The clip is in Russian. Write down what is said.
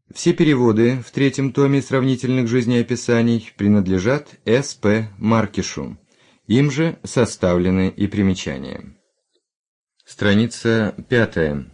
Все переводы в третьем томе сравнительных жизнеописаний принадлежат С.П. Маркишу. Им же составлены и примечания. Страница 5.